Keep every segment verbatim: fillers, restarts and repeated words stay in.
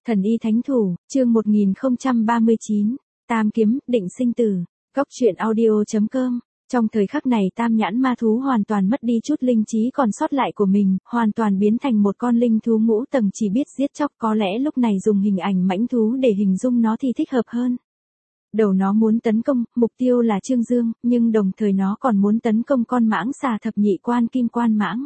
Thần y thánh thủ, chương một nghìn không trăm ba mươi chín, Tam kiếm, định sinh tử. Góc truyện audio chấm com. Trong thời khắc này tam nhãn ma thú hoàn toàn mất đi chút linh trí còn sót lại của mình, hoàn toàn biến thành một con linh thú ngũ tầng chỉ biết giết chóc, có lẽ lúc này dùng hình ảnh mãnh thú để hình dung nó thì thích hợp hơn. Đầu nó muốn tấn công, mục tiêu là Trương Dương, nhưng đồng thời nó còn muốn tấn công con mãng xà thập nhị quan kim quan mãng.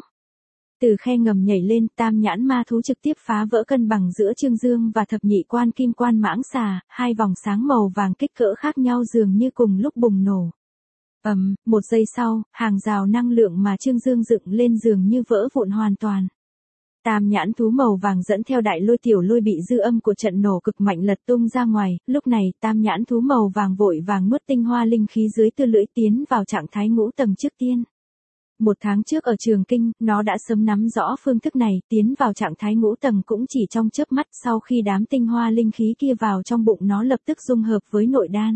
Từ khe ngầm nhảy lên, tam nhãn ma thú trực tiếp phá vỡ cân bằng giữa Trương Dương và thập nhị quan kim quan mãng xà, hai vòng sáng màu vàng kích cỡ khác nhau dường như cùng lúc bùng nổ. Ầm, um, một giây sau, hàng rào năng lượng mà Trương Dương dựng lên dường như vỡ vụn hoàn toàn. Tam nhãn thú màu vàng dẫn theo đại lôi tiểu lôi bị dư âm của trận nổ cực mạnh lật tung ra ngoài, lúc này tam nhãn thú màu vàng vội vàng nuốt tinh hoa linh khí dưới tư lưỡi tiến vào trạng thái ngũ tầng trước tiên. Một tháng trước ở Trường Kinh, nó đã sớm nắm rõ phương thức này, tiến vào trạng thái ngũ tầng cũng chỉ trong chớp mắt, sau khi đám tinh hoa linh khí kia vào trong bụng nó lập tức dung hợp với nội đan.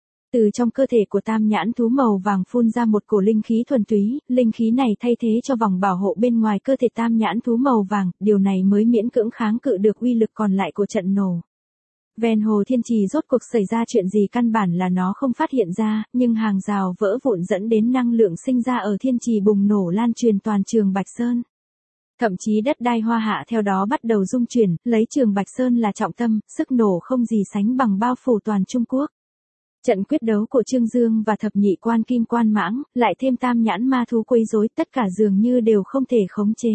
Từ trong cơ thể của tam nhãn thú màu vàng phun ra một cổ linh khí thuần túy, linh khí này thay thế cho vòng bảo hộ bên ngoài cơ thể tam nhãn thú màu vàng, điều này mới miễn cưỡng kháng cự được uy lực còn lại của trận nổ. Ven hồ thiên trì rốt cuộc xảy ra chuyện gì căn bản là nó không phát hiện ra, nhưng hàng rào vỡ vụn dẫn đến năng lượng sinh ra ở thiên trì bùng nổ lan truyền toàn Trường Bạch Sơn. Thậm chí đất đai Hoa Hạ theo đó bắt đầu rung chuyển, lấy Trường Bạch Sơn là trọng tâm, sức nổ không gì sánh bằng bao phủ toàn Trung Quốc. Trận quyết đấu của Trương Dương và thập nhị quan kim quan mãng, lại thêm tam nhãn ma thú quấy rối, tất cả dường như đều không thể khống chế.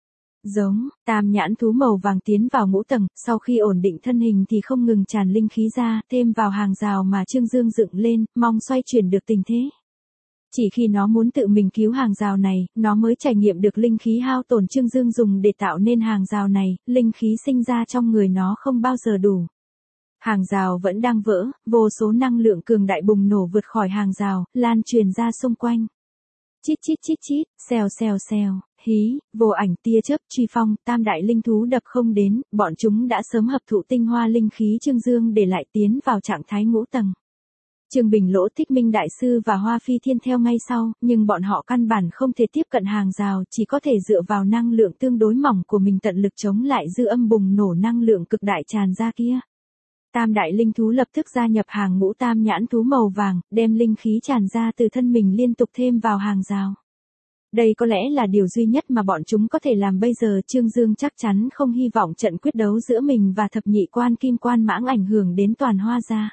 Giống, tam nhãn thú màu vàng tiến vào ngũ tầng, sau khi ổn định thân hình thì không ngừng tràn linh khí ra, thêm vào hàng rào mà Trương Dương dựng lên, mong xoay chuyển được tình thế. Chỉ khi nó muốn tự mình cứu hàng rào này, nó mới trải nghiệm được linh khí hao tổn Trương Dương dùng để tạo nên hàng rào này, linh khí sinh ra trong người nó không bao giờ đủ. Hàng rào vẫn đang vỡ, vô số năng lượng cường đại bùng nổ vượt khỏi hàng rào, lan truyền ra xung quanh. Chít chít chít chít, xèo xèo xèo, hí, vô ảnh tia chớp truy phong, tam đại linh thú đập không đến, bọn chúng đã sớm hấp thụ tinh hoa linh khí Trương Dương để lại tiến vào trạng thái ngũ tầng. Trương Bình Lỗ Thích Minh Đại Sư và Hoa Phi Thiên theo ngay sau, nhưng bọn họ căn bản không thể tiếp cận hàng rào, chỉ có thể dựa vào năng lượng tương đối mỏng của mình tận lực chống lại dư âm bùng nổ năng lượng cực đại tràn ra kia. Tam đại linh thú lập tức gia nhập hàng ngũ tam nhãn thú màu vàng, đem linh khí tràn ra từ thân mình liên tục thêm vào hàng rào. Đây có lẽ là điều duy nhất mà bọn chúng có thể làm bây giờ. Trương Dương chắc chắn không hy vọng trận quyết đấu giữa mình và thập nhị quan kim quan mãng ảnh hưởng đến toàn Hoa gia.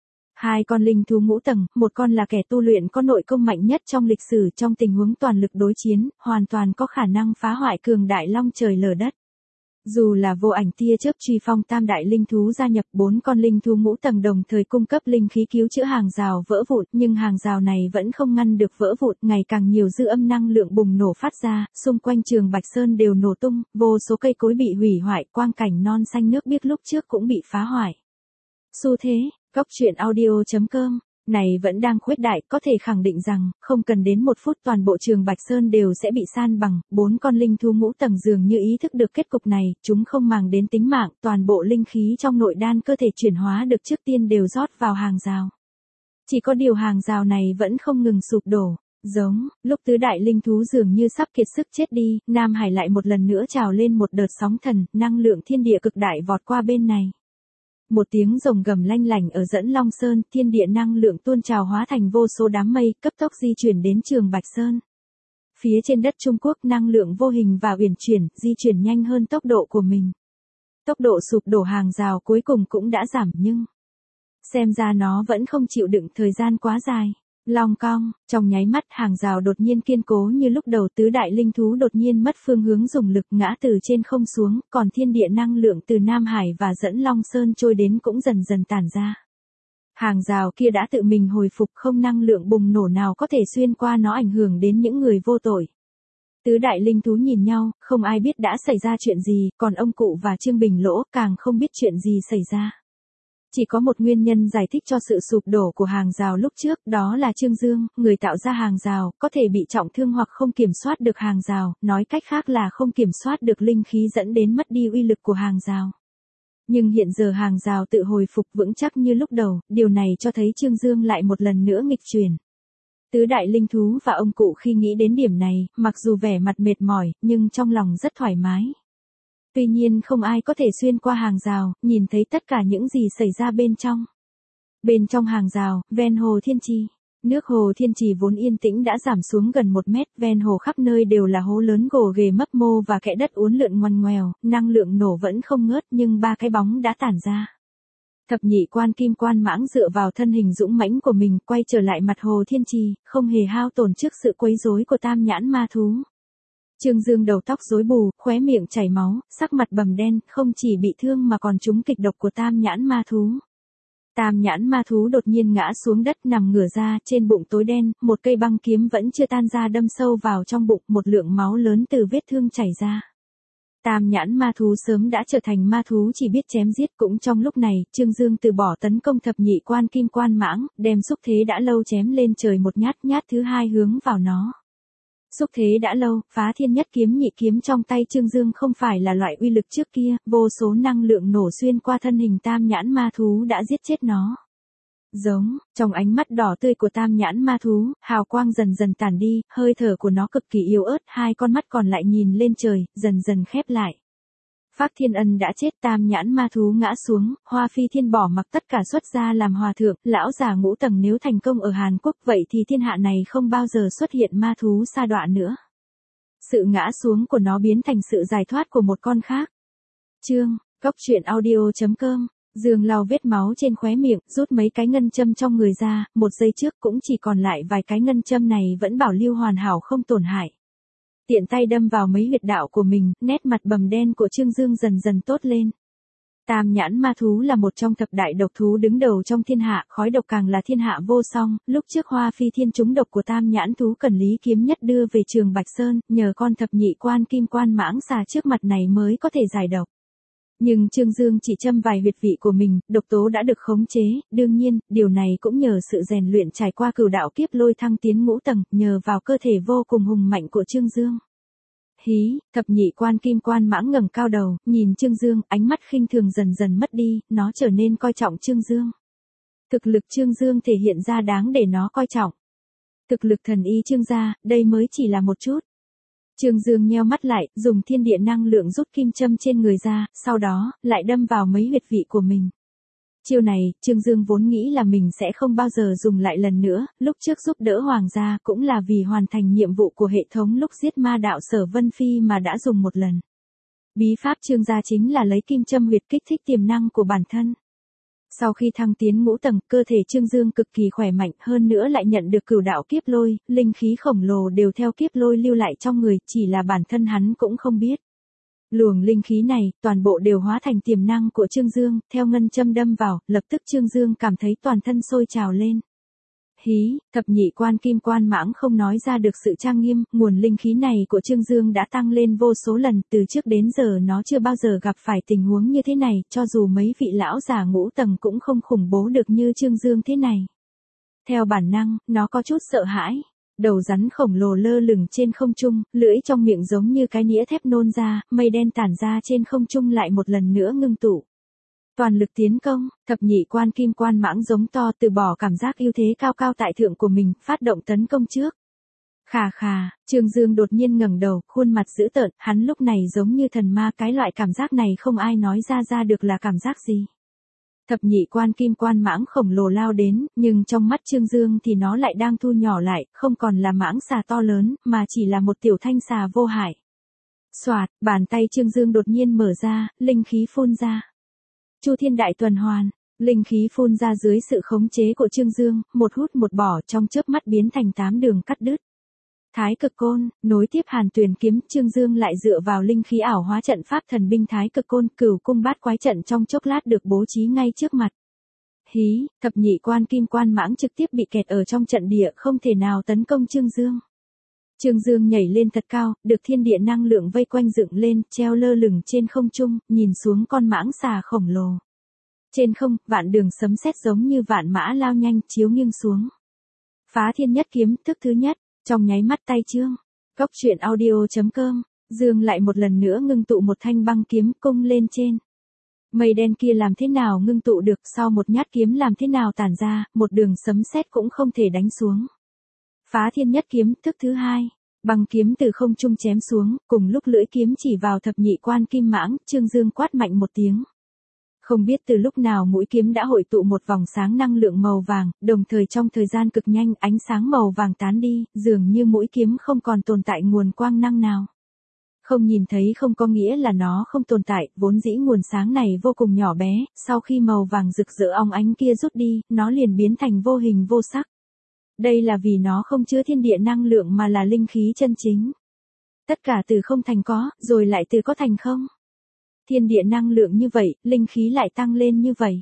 Hai con linh thú ngũ tầng, một con là kẻ tu luyện có nội công mạnh nhất trong lịch sử, trong tình huống toàn lực đối chiến, hoàn toàn có khả năng phá hoại cường đại long trời lở đất. Dù là vô ảnh tia chớp truy phong tam đại linh thú gia nhập, bốn con linh thú ngũ tầng đồng thời cung cấp linh khí cứu chữa hàng rào vỡ vụn, nhưng hàng rào này vẫn không ngăn được vỡ vụn, ngày càng nhiều dư âm năng lượng bùng nổ phát ra, xung quanh Trường Bạch Sơn đều nổ tung, vô số cây cối bị hủy hoại, quang cảnh non xanh nước biếc lúc trước cũng bị phá hoại. Xu thế, góc truyện audio chấm com này vẫn đang khuếch đại, có thể khẳng định rằng, không cần đến một phút toàn bộ Trường Bạch Sơn đều sẽ bị san bằng, bốn con linh thú ngũ tầng dường như ý thức được kết cục này, chúng không màng đến tính mạng, toàn bộ linh khí trong nội đan cơ thể chuyển hóa được trước tiên đều rót vào hàng rào. Chỉ có điều hàng rào này vẫn không ngừng sụp đổ. Giống, lúc tứ đại linh thú dường như sắp kiệt sức chết đi, Nam Hải lại một lần nữa trào lên một đợt sóng thần, năng lượng thiên địa cực đại vọt qua bên này. Một tiếng rồng gầm lanh lảnh ở dẫn Long Sơn, thiên địa năng lượng tuôn trào hóa thành vô số đám mây, cấp tốc di chuyển đến Trường Bạch Sơn. Phía trên đất Trung Quốc, năng lượng vô hình và uyển chuyển, di chuyển nhanh hơn tốc độ của mình. Tốc độ sụp đổ hàng rào cuối cùng cũng đã giảm nhưng, xem ra nó vẫn không chịu đựng thời gian quá dài. Long cong, trong nháy mắt hàng rào đột nhiên kiên cố như lúc đầu, tứ đại linh thú đột nhiên mất phương hướng dùng lực ngã từ trên không xuống, còn thiên địa năng lượng từ Nam Hải và dẫn Long Sơn trôi đến cũng dần dần tản ra. Hàng rào kia đã tự mình hồi phục, không năng lượng bùng nổ nào có thể xuyên qua nó ảnh hưởng đến những người vô tội. Tứ đại linh thú nhìn nhau, không ai biết đã xảy ra chuyện gì, còn ông cụ và Trương Bình Lỗ càng không biết chuyện gì xảy ra. Chỉ có một nguyên nhân giải thích cho sự sụp đổ của hàng rào lúc trước, đó là Trương Dương, người tạo ra hàng rào, có thể bị trọng thương hoặc không kiểm soát được hàng rào, nói cách khác là không kiểm soát được linh khí dẫn đến mất đi uy lực của hàng rào. Nhưng hiện giờ hàng rào tự hồi phục vững chắc như lúc đầu, điều này cho thấy Trương Dương lại một lần nữa nghịch chuyển. Tứ đại linh thú và ông cụ khi nghĩ đến điểm này, mặc dù vẻ mặt mệt mỏi, nhưng trong lòng rất thoải mái. Tuy nhiên không ai có thể xuyên qua hàng rào, nhìn thấy tất cả những gì xảy ra bên trong. Bên trong hàng rào, ven hồ Thiên Trì. Nước hồ Thiên Trì vốn yên tĩnh đã giảm xuống gần một mét, ven hồ khắp nơi đều là hố lớn gồ ghề mấp mô và kẽ đất uốn lượn ngoằn ngoèo, năng lượng nổ vẫn không ngớt nhưng ba cái bóng đã tản ra. Thập nhị quan kim quan mãng dựa vào thân hình dũng mãnh của mình quay trở lại mặt hồ Thiên Trì, không hề hao tổn trước sự quấy rối của tam nhãn ma thú. Trương Dương đầu tóc rối bù, khóe miệng chảy máu, sắc mặt bầm đen, không chỉ bị thương mà còn trúng kịch độc của tam nhãn ma thú. Tam nhãn ma thú đột nhiên ngã xuống đất nằm ngửa ra, trên bụng tối đen, một cây băng kiếm vẫn chưa tan ra đâm sâu vào trong bụng, một lượng máu lớn từ vết thương chảy ra. Tam nhãn ma thú sớm đã trở thành ma thú chỉ biết chém giết, cũng trong lúc này, Trương Dương từ bỏ tấn công thập nhị quan kim quan mãng, đem xúc thế đã lâu chém lên trời một nhát, nhát thứ hai hướng vào nó. Xúc thế đã lâu, phá thiên nhất kiếm nhị kiếm trong tay Trương Dương không phải là loại uy lực trước kia, vô số năng lượng nổ xuyên qua thân hình tam nhãn ma thú đã giết chết nó. Giống, trong ánh mắt đỏ tươi của tam nhãn ma thú, hào quang dần dần tản đi, hơi thở của nó cực kỳ yếu ớt, hai con mắt còn lại nhìn lên trời, dần dần khép lại. Phác Thiên Ân đã chết, tam nhãn ma thú ngã xuống, Hoa Phi Thiên bỏ mặc tất cả xuất gia làm hòa thượng, lão già ngũ tầng nếu thành công ở Hàn Quốc vậy thì thiên hạ này không bao giờ xuất hiện ma thú sa đọa nữa. Sự ngã xuống của nó biến thành sự giải thoát của một con khác. Chương, Góc Truyện Audio chấm com. Dương lau vết máu trên khóe miệng, rút mấy cái ngân châm trong người ra, một giây trước cũng chỉ còn lại vài cái ngân châm này vẫn bảo lưu hoàn hảo không tổn hại. Tiện tay đâm vào mấy huyệt đạo của mình, nét mặt bầm đen của Trương Dương dần dần tốt lên. Tam nhãn ma thú là một trong thập đại độc thú đứng đầu trong thiên hạ, khói độc càng là thiên hạ vô song, lúc trước Hoa Phi Thiên trúng độc của tam nhãn thú cần Lý Kiếm Nhất đưa về Trường Bạch Sơn, nhờ con thập nhị quan kim quan mãng xà trước mặt này mới có thể giải độc. Nhưng Trương Dương chỉ châm vài huyệt vị của mình, độc tố đã được khống chế, đương nhiên, điều này cũng nhờ sự rèn luyện trải qua cửu đạo kiếp lôi thăng tiến ngũ tầng, nhờ vào cơ thể vô cùng hùng mạnh của Trương Dương. Hí, thập nhị quan kim quan mãng ngẩng cao đầu, nhìn Trương Dương, ánh mắt khinh thường dần dần mất đi, nó trở nên coi trọng Trương Dương. Thực lực Trương Dương thể hiện ra đáng để nó coi trọng. Thực lực thần y Trương gia, đây mới chỉ là một chút. Trương Dương nheo mắt lại, dùng thiên địa năng lượng rút kim châm trên người ra, sau đó, lại đâm vào mấy huyệt vị của mình. Chiêu này, Trương Dương vốn nghĩ là mình sẽ không bao giờ dùng lại lần nữa, lúc trước giúp đỡ Hoàng gia cũng là vì hoàn thành nhiệm vụ của hệ thống lúc giết ma đạo Sở Vân Phi mà đã dùng một lần. Bí pháp Trương gia chính là lấy kim châm huyệt kích thích tiềm năng của bản thân. Sau khi thăng tiến ngũ tầng, cơ thể Trương Dương cực kỳ khỏe mạnh, hơn nữa lại nhận được cửu đạo kiếp lôi, linh khí khổng lồ đều theo kiếp lôi lưu lại trong người, chỉ là bản thân hắn cũng không biết. Luồng linh khí này, toàn bộ đều hóa thành tiềm năng của Trương Dương, theo ngân châm đâm vào, lập tức Trương Dương cảm thấy toàn thân sôi trào lên. Hí, thập nhị quan kim quan mãng không nói ra được sự trang nghiêm, nguồn linh khí này của Trương Dương đã tăng lên vô số lần, từ trước đến giờ nó chưa bao giờ gặp phải tình huống như thế này, cho dù mấy vị lão già ngũ tầng cũng không khủng bố được như Trương Dương thế này. Theo bản năng, nó có chút sợ hãi. Đầu rắn khổng lồ lơ lửng trên không trung, lưỡi trong miệng giống như cái nĩa thép nôn ra, mây đen tản ra trên không trung lại một lần nữa ngưng tụ. Toàn lực tiến công, thập nhị quan kim quan mãng giống to từ bỏ cảm giác ưu thế cao cao tại thượng của mình, phát động tấn công trước. Khà khà, Trương Dương đột nhiên ngẩng đầu, khuôn mặt dữ tợn, hắn lúc này giống như thần ma, cái loại cảm giác này không ai nói ra ra được là cảm giác gì. Thập nhị quan kim quan mãng khổng lồ lao đến, nhưng trong mắt Trương Dương thì nó lại đang thu nhỏ lại, không còn là mãng xà to lớn, mà chỉ là một tiểu thanh xà vô hại. Soạt, bàn tay Trương Dương đột nhiên mở ra, linh khí phun ra. Chu thiên đại tuần hoàn, linh khí phun ra dưới sự khống chế của Trương Dương, một hút một bỏ trong chớp mắt biến thành tám đường cắt đứt. Thái cực côn, nối tiếp Hàn Tuyền kiếm, Trương Dương lại dựa vào linh khí ảo hóa trận pháp thần binh Thái cực côn, cửu cung bát quái trận trong chốc lát được bố trí ngay trước mặt. Hí, thập nhị quan kim quan mãng trực tiếp bị kẹt ở trong trận địa, không thể nào tấn công Trương Dương. Trương Dương nhảy lên thật cao, được thiên địa năng lượng vây quanh dựng lên, treo lơ lửng trên không trung, nhìn xuống con mãng xà khổng lồ. Trên không, vạn đường sấm sét giống như vạn mã lao nhanh, chiếu nghiêng xuống. Phá thiên nhất kiếm, thức thứ nhất, trong nháy mắt tay Trương. Góc Truyện Audio chấm com, Dương lại một lần nữa ngưng tụ một thanh băng kiếm cung lên trên. Mây đen kia làm thế nào ngưng tụ được, sau một nhát kiếm làm thế nào tản ra, một đường sấm sét cũng không thể đánh xuống. Phá thiên nhất kiếm, thức thứ hai. Băng kiếm từ không trung chém xuống, cùng lúc lưỡi kiếm chỉ vào thập nhị quan kim mãng, Trương Dương quát mạnh một tiếng. Không biết từ lúc nào mũi kiếm đã hội tụ một vòng sáng năng lượng màu vàng, đồng thời trong thời gian cực nhanh ánh sáng màu vàng tán đi, dường như mũi kiếm không còn tồn tại nguồn quang năng nào. Không nhìn thấy không có nghĩa là nó không tồn tại, vốn dĩ nguồn sáng này vô cùng nhỏ bé, sau khi màu vàng rực rỡ óng ánh kia rút đi, nó liền biến thành vô hình vô sắc. Đây là vì nó không chứa thiên địa năng lượng mà là linh khí chân chính. Tất cả từ không thành có, rồi lại từ có thành không. Thiên địa năng lượng như vậy, linh khí lại tăng lên như vậy.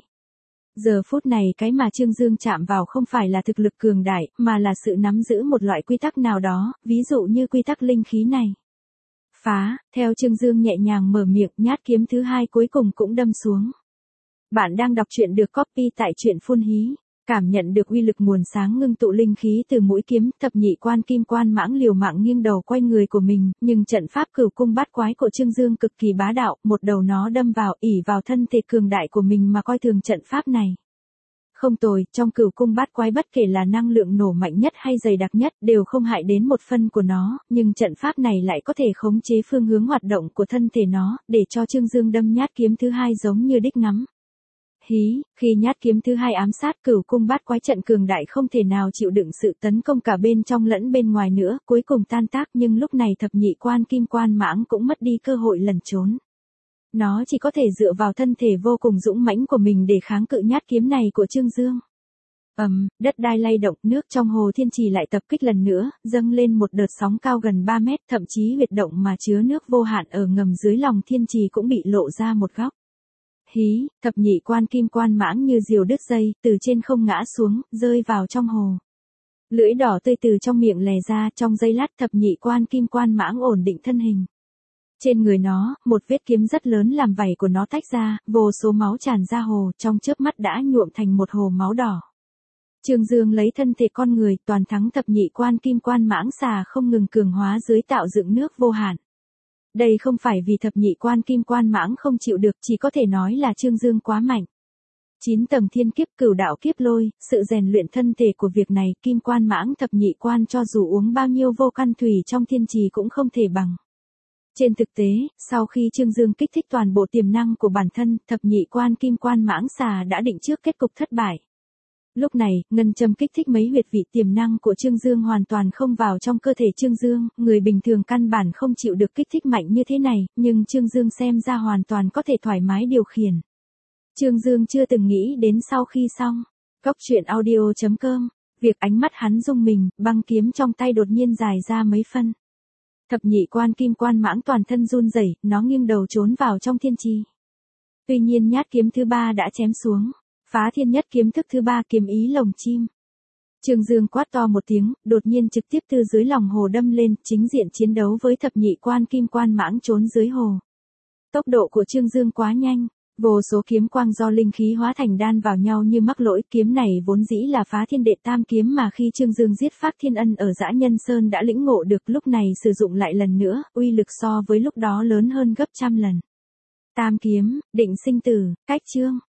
Giờ phút này cái mà Trương Dương chạm vào không phải là thực lực cường đại, mà là sự nắm giữ một loại quy tắc nào đó, ví dụ như quy tắc linh khí này. Phá, theo Trương Dương nhẹ nhàng mở miệng, nhát kiếm thứ hai cuối cùng cũng đâm xuống. Bạn đang đọc truyện được copy tại truyện Phun Hí. Cảm nhận được uy lực nguồn sáng ngưng tụ linh khí từ mũi kiếm, thập nhị quan kim quan mãng liều mạng nghiêng đầu quay người của mình, nhưng trận pháp cửu cung bát quái của Trương Dương cực kỳ bá đạo, một đầu nó đâm vào, ỉ vào thân thể cường đại của mình mà coi thường trận pháp này. Không tồi, trong cửu cung bát quái bất kể là năng lượng nổ mạnh nhất hay dày đặc nhất đều không hại đến một phân của nó, nhưng trận pháp này lại có thể khống chế phương hướng hoạt động của thân thể nó, để cho Trương Dương đâm nhát kiếm thứ hai giống như đích ngắm. Hí, khi nhát kiếm thứ hai ám sát cửu cung bát quái trận cường đại không thể nào chịu đựng sự tấn công cả bên trong lẫn bên ngoài nữa, cuối cùng tan tác, nhưng lúc này thập nhị quan kim quan mãng cũng mất đi cơ hội lẩn trốn. Nó chỉ có thể dựa vào thân thể vô cùng dũng mãnh của mình để kháng cự nhát kiếm này của Trương Dương. Ầm, um, đất đai lay động, nước trong hồ thiên trì lại tập kích lần nữa, dâng lên một đợt sóng cao gần ba mét, thậm chí huyệt động mà chứa nước vô hạn ở ngầm dưới lòng thiên trì cũng bị lộ ra một góc. Hí, thập nhị quan kim quan mãng như diều đứt dây, từ trên không ngã xuống, rơi vào trong hồ. Lưỡi đỏ tươi từ trong miệng lè ra, trong giây lát thập nhị quan kim quan mãng ổn định thân hình. Trên người nó, một vết kiếm rất lớn làm vảy của nó tách ra, vô số máu tràn ra hồ, trong chớp mắt đã nhuộm thành một hồ máu đỏ. Trương Dương lấy thân thể con người, toàn thắng thập nhị quan kim quan mãng xà không ngừng cường hóa dưới tạo dựng nước vô hạn. Đây không phải vì thập nhị quan kim quan mãng không chịu được, chỉ có thể nói là Trương Dương quá mạnh. Chín tầng thiên kiếp cửu đạo kiếp lôi, sự rèn luyện thân thể của việc này, kim quan mãng thập nhị quan cho dù uống bao nhiêu vô căn thủy trong thiên trì cũng không thể bằng. Trên thực tế, sau khi Trương Dương kích thích toàn bộ tiềm năng của bản thân, thập nhị quan kim quan mãng xà đã định trước kết cục thất bại. Lúc này, ngân châm kích thích mấy huyệt vị tiềm năng của Trương Dương hoàn toàn không vào trong cơ thể Trương Dương, người bình thường căn bản không chịu được kích thích mạnh như thế này, nhưng Trương Dương xem ra hoàn toàn có thể thoải mái điều khiển. Trương Dương chưa từng nghĩ đến sau khi xong. Góc truyện audio chấm com, việc ánh mắt hắn rung mình, băng kiếm trong tay đột nhiên dài ra mấy phân. Thập nhị quan kim quan mãng toàn thân run rẩy, nó nghiêng đầu trốn vào trong thiên trì. Tuy nhiên nhát kiếm thứ ba đã chém xuống. Phá thiên nhất kiếm thức thứ ba, kiếm ý lồng chim. Trương Dương quát to một tiếng, đột nhiên trực tiếp từ dưới lòng hồ đâm lên, chính diện chiến đấu với thập nhị quan kim quan mãng trốn dưới hồ. Tốc độ của Trương Dương quá nhanh, vô số kiếm quang do linh khí hóa thành đan vào nhau như mắc lỗi, kiếm này vốn dĩ là phá thiên đệ tam kiếm mà khi Trương Dương giết Pháp Thiên Ân ở Dã Nhân Sơn đã lĩnh ngộ được, lúc này sử dụng lại lần nữa, uy lực so với lúc đó lớn hơn gấp trăm lần. Tam kiếm, định sinh tử, cách chương.